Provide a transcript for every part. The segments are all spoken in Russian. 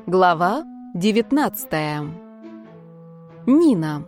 Глава 19. Нина.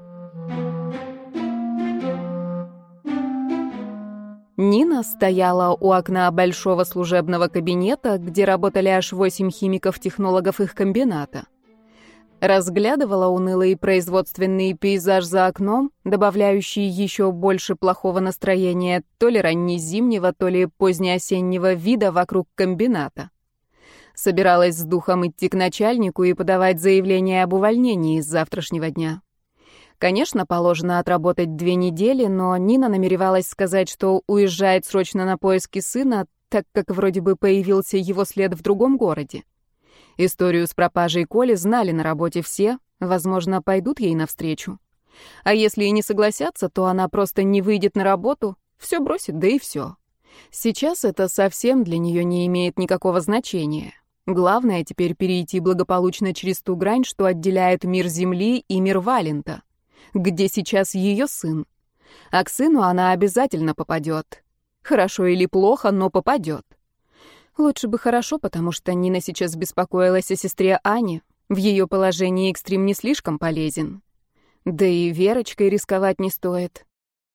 Нина стояла у окна большого служебного кабинета, где работали аж 8 химиков-технологов их комбината. Разглядывала унылый производственный пейзаж за окном, добавляющий еще больше плохого настроения то ли раннезимнего, то ли позднеосеннего вида вокруг комбината. Собиралась с духом идти к начальнику и подавать заявление об увольнении с завтрашнего дня. Конечно, положено отработать 2 недели, но Нина намеревалась сказать, что уезжает срочно на поиски сына, так как вроде бы появился его след в другом городе. Историю с пропажей Коли знали на работе все, возможно, пойдут ей навстречу. А если и не согласятся, то она просто не выйдет на работу, все бросит, да и все. Сейчас это совсем для нее не имеет никакого значения. Главное теперь перейти благополучно через ту грань, что отделяет мир Земли и мир Валента, где сейчас ее сын. А к сыну она обязательно попадет. Хорошо или плохо, но попадет. Лучше бы хорошо, потому что Нина сейчас беспокоилась о сестре Ане. В ее положении экстрим не слишком полезен. Да и Верочкой рисковать не стоит.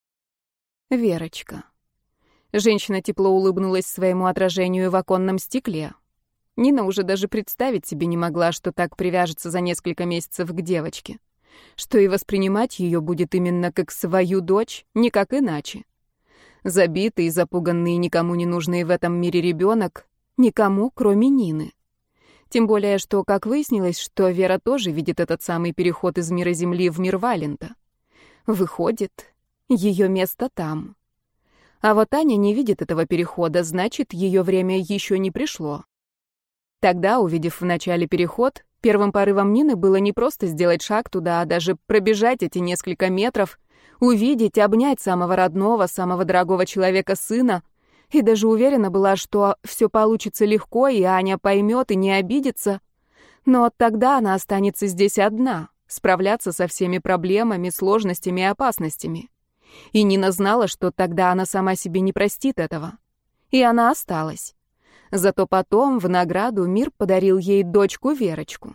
Верочка. Женщина тепло улыбнулась своему отражению в оконном стекле. Нина уже даже представить себе не могла, что так привяжется за несколько месяцев к девочке. Что и воспринимать ее будет именно как свою дочь, никак иначе. Забитый, запуганный, никому не нужный в этом мире ребенок, никому, кроме Нины. Тем более, что, как выяснилось, что Вера тоже видит этот самый переход из мира Земли в мир Валента. Выходит, ее место там. А вот Аня не видит этого перехода, значит, ее время еще не пришло. Тогда, увидев в начале переход, первым порывом Нины было не просто сделать шаг туда, а даже пробежать эти несколько метров, увидеть, обнять самого родного, самого дорогого человека сына, и даже уверена была, что все получится легко, и Аня поймет и не обидится. Но тогда она останется здесь одна, справляться со всеми проблемами, сложностями и опасностями. И Нина знала, что тогда она сама себе не простит этого. И она осталась. Зато потом, в награду, мир подарил ей дочку Верочку.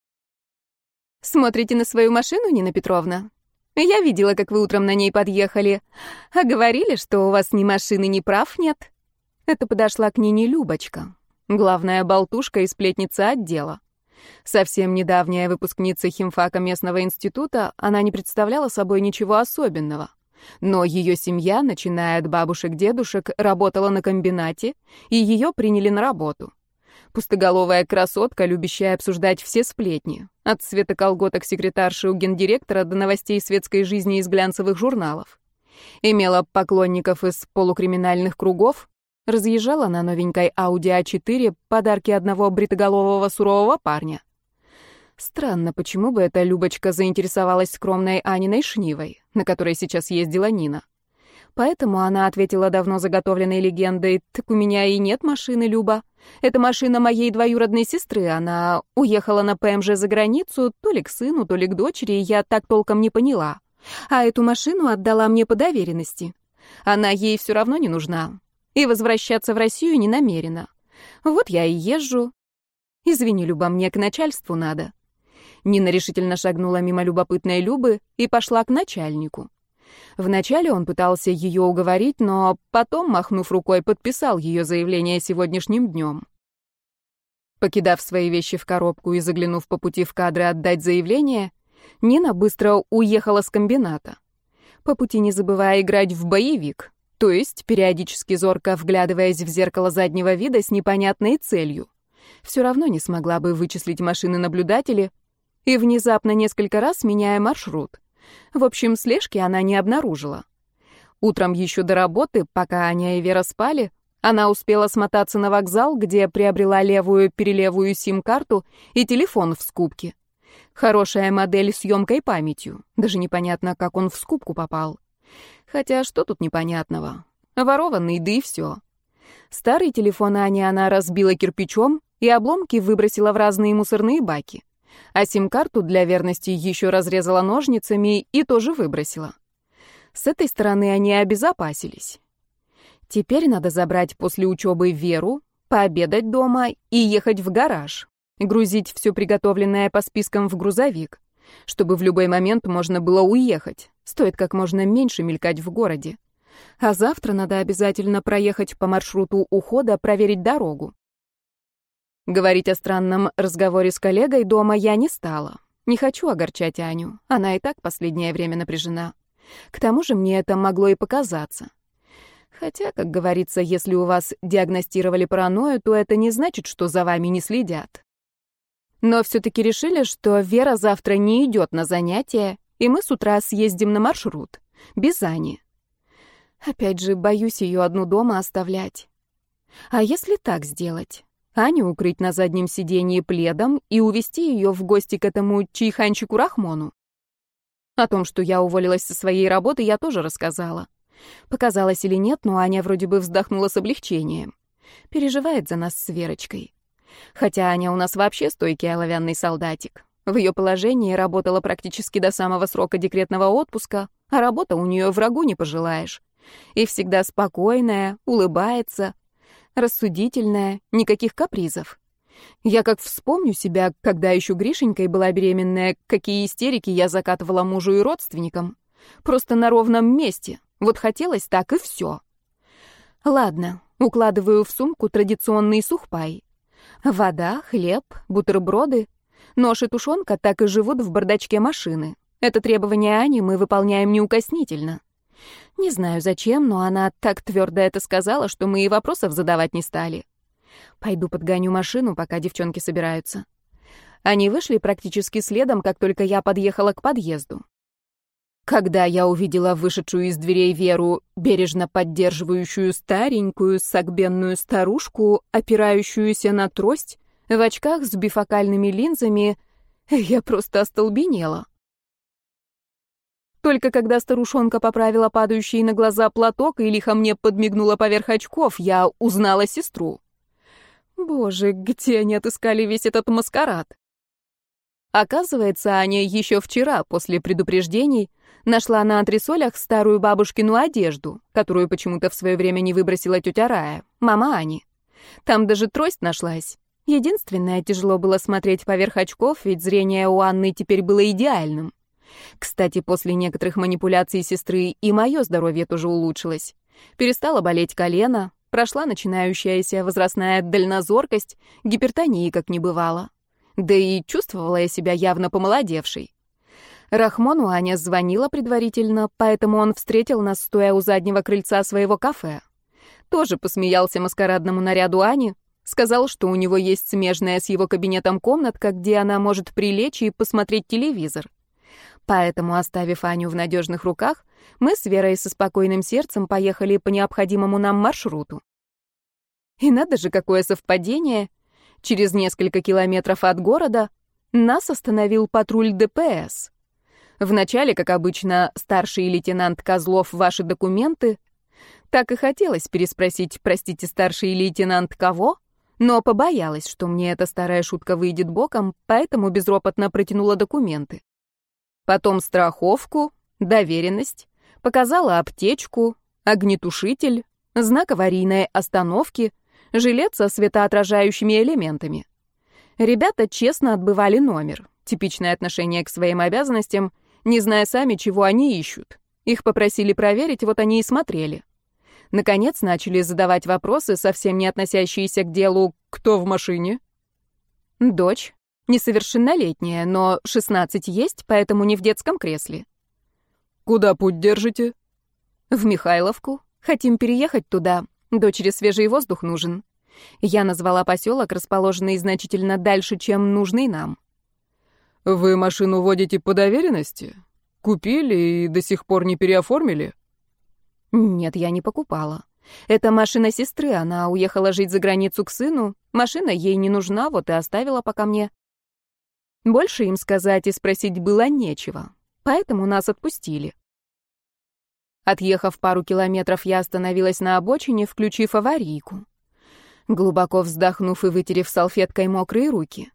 «Смотрите на свою машину, Нина Петровна? Я видела, как вы утром на ней подъехали. А говорили, что у вас ни машины, ни прав нет?» Это подошла к Нине Любочка, главная болтушка и сплетница отдела. Совсем недавняя выпускница химфака местного института, она не представляла собой ничего особенного. Но ее семья, начиная от бабушек-дедушек, работала на комбинате, и ее приняли на работу. Пустоголовая красотка, любящая обсуждать все сплетни, от цвета колготок секретарши у гендиректора до новостей светской жизни из глянцевых журналов. Имела поклонников из полукриминальных кругов, разъезжала на новенькой Audi A4 подарки одного бритоголового сурового парня. Странно, почему бы эта Любочка заинтересовалась скромной Аниной Шнивой, на которой сейчас ездила Нина. Поэтому она ответила давно заготовленной легендой: «Так у меня и нет машины, Люба. Это машина моей двоюродной сестры. Она уехала на ПМЖ за границу, то ли к сыну, то ли к дочери, я так толком не поняла. А эту машину отдала мне по доверенности. Она ей все равно не нужна. И возвращаться в Россию не намерена. Вот я и езжу. Извини, Люба, мне к начальству надо». Нина решительно шагнула мимо любопытной Любы и пошла к начальнику. Вначале он пытался ее уговорить, но потом, махнув рукой, подписал ее заявление сегодняшним днем. Покидав свои вещи в коробку и заглянув по пути в кадры отдать заявление, Нина быстро уехала с комбината. По пути не забывая играть в боевик, то есть периодически зорко вглядываясь в зеркало заднего вида с непонятной целью. Все равно не смогла бы вычислить машины-наблюдатели, и внезапно несколько раз меняя маршрут. В общем, слежки она не обнаружила. Утром еще до работы, пока Аня и Вера спали, она успела смотаться на вокзал, где приобрела левую-перелевую сим-карту и телефон в скупке. Хорошая модель с ёмкой памятью. Даже непонятно, как он в скупку попал. Хотя что тут непонятного? Ворованный, да и все. Старый телефон Ани она разбила кирпичом и обломки выбросила в разные мусорные баки. А сим-карту для верности еще разрезала ножницами и тоже выбросила. С этой стороны они обезопасились. Теперь надо забрать после учебы Веру, пообедать дома и ехать в гараж. грузить все приготовленное по спискам в грузовик, чтобы в любой момент можно было уехать. Стоит как можно меньше мелькать в городе. А завтра надо обязательно проехать по маршруту ухода, проверить дорогу. Говорить о странном разговоре с коллегой дома я не стала. Не хочу огорчать Аню, она и так последнее время напряжена. К тому же мне это могло и показаться. Хотя, как говорится, если у вас диагностировали паранойю, то это не значит, что за вами не следят. Но все-таки решили, что Вера завтра не идет на занятия, и мы с утра съездим на маршрут, без Ани. Опять же, боюсь ее одну дома оставлять. А если так сделать? Аню укрыть на заднем сиденье пледом и увезти ее в гости к этому чайханчику Рахмону? О том, что я уволилась со своей работы, я тоже рассказала. Показалось или нет, но Аня вроде бы вздохнула с облегчением. Переживает за нас с Верочкой. Хотя Аня у нас вообще стойкий оловянный солдатик. В ее положении работала практически до самого срока декретного отпуска, а работа у нее врагу не пожелаешь. И всегда спокойная, улыбается, рассудительная, никаких капризов. Я как вспомню себя, когда еще Гришенькой была беременная, какие истерики я закатывала мужу и родственникам. Просто на ровном месте. Вот хотелось так и все. Ладно, укладываю в сумку традиционный сухпай. Вода, хлеб, бутерброды. Нож и тушенка так и живут в бардачке машины. Это требование Ани мы выполняем неукоснительно. Не знаю зачем, но она так твердо это сказала, что мы и вопросов задавать не стали. Пойду подгоню машину, пока девчонки собираются. Они вышли практически следом, как только я подъехала к подъезду. Когда я увидела вышедшую из дверей Веру, бережно поддерживающую старенькую согбенную старушку, опирающуюся на трость, в очках с бифокальными линзами, я просто остолбенела. Только когда старушонка поправила падающий на глаза платок и лихо мне подмигнула поверх очков, я узнала сестру. Боже, где они отыскали весь этот маскарад? Оказывается, Аня еще вчера, после предупреждений, нашла на антресолях старую бабушкину одежду, которую почему-то в свое время не выбросила тетя Рая, мама Ани. Там даже трость нашлась. Единственное, тяжело было смотреть поверх очков, ведь зрение у Анны теперь было идеальным. Кстати, после некоторых манипуляций сестры и мое здоровье тоже улучшилось. Перестало болеть колено, прошла начинающаяся возрастная дальнозоркость, гипертонии как не бывало. Да и чувствовала я себя явно помолодевшей. Рахмону Аня звонила предварительно, поэтому он встретил нас, стоя у заднего крыльца своего кафе. Тоже посмеялся маскарадному наряду Ани, сказал, что у него есть смежная с его кабинетом комнатка, где она может прилечь и посмотреть телевизор. Поэтому, оставив Аню в надежных руках, мы с Верой со спокойным сердцем поехали по необходимому нам маршруту. И надо же, какое совпадение! Через несколько километров от города нас остановил патруль ДПС. Вначале, как обычно, старший лейтенант Козлов, ваши документы. Так и хотелось переспросить, простите, старший лейтенант кого? Но побоялась, что мне эта старая шутка выйдет боком, поэтому безропотно протянула документы. Потом страховку, доверенность, показала аптечку, огнетушитель, знак аварийной остановки, жилет со светоотражающими элементами. Ребята честно отбывали номер, типичное отношение к своим обязанностям, не зная сами, чего они ищут. Их попросили проверить, вот они и смотрели. Наконец начали задавать вопросы, совсем не относящиеся к делу «Кто в машине?». Дочь. Несовершеннолетняя, но 16 есть, поэтому не в детском кресле. «Куда путь держите?» «В Михайловку. Хотим переехать туда. Дочери свежий воздух нужен». Я назвала поселок, расположенный значительно дальше, чем нужный нам. «Вы машину водите по доверенности? Купили и до сих пор не переоформили?» «Нет, я не покупала. Это машина сестры, она уехала жить за границу к сыну. Машина ей не нужна, вот и оставила пока мне». Больше им сказать и спросить было нечего, поэтому нас отпустили. Отъехав пару километров, я остановилась на обочине, включив аварийку. Глубоко вздохнув и вытерев салфеткой мокрые руки.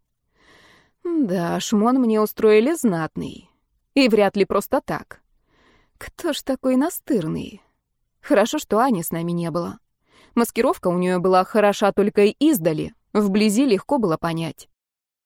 Да, шмон мне устроили знатный. И вряд ли просто так. Кто ж такой настырный? Хорошо, что Ани с нами не было. Маскировка у нее была хороша только издали, вблизи легко было понять.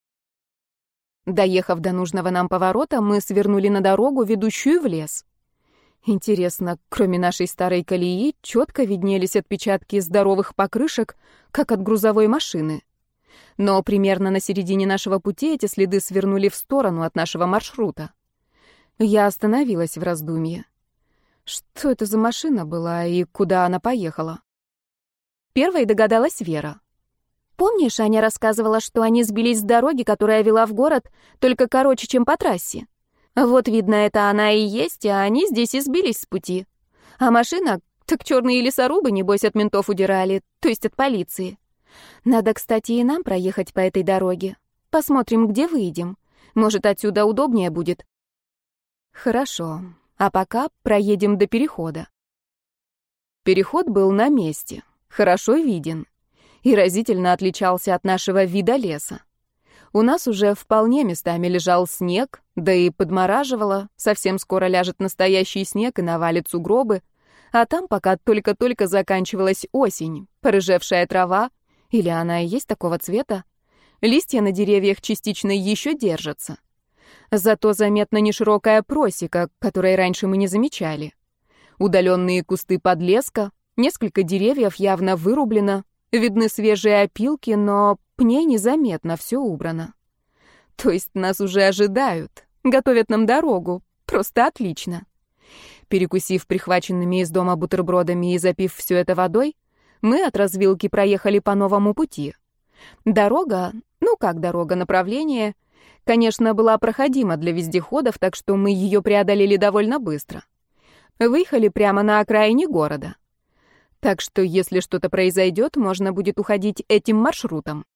Доехав до нужного нам поворота, мы свернули на дорогу, ведущую в лес. Интересно, кроме нашей старой колеи, четко виднелись отпечатки здоровых покрышек, как от грузовой машины. Но примерно на середине нашего пути эти следы свернули в сторону от нашего маршрута. Я остановилась в раздумье. Что это за машина была и куда она поехала? Первой догадалась Вера. «Помнишь, Аня рассказывала, что они сбились с дороги, которая вела в город, только короче, чем по трассе? Вот, видно, это она и есть, а они здесь и сбились с пути. А машина, так черные лесорубы, небось, от ментов удирали, то есть от полиции. Надо, кстати, и нам проехать по этой дороге. Посмотрим, где выйдем. Может, отсюда удобнее будет». «Хорошо, а пока проедем до перехода». Переход был на месте, хорошо виден, и разительно отличался от нашего вида леса. У нас уже вполне местами лежал снег, да и подмораживало, совсем скоро ляжет настоящий снег и навалит сугробы, а там пока только-только заканчивалась осень, порыжевшая трава, или она и есть такого цвета, листья на деревьях частично еще держатся. Зато заметна неширокая просека, которой раньше мы не замечали. Удаленные кусты подлеска, несколько деревьев явно вырублено, видны свежие опилки, но пней незаметно, все убрано. То есть нас уже ожидают, готовят нам дорогу, просто отлично. Перекусив прихваченными из дома бутербродами и запив все это водой, мы от развилки проехали по новому пути. Дорога, ну как дорога, направление, конечно, была проходима для вездеходов, так что мы ее преодолели довольно быстро. Выехали прямо на окраине города. Так что, если что-то произойдет, можно будет уходить этим маршрутом.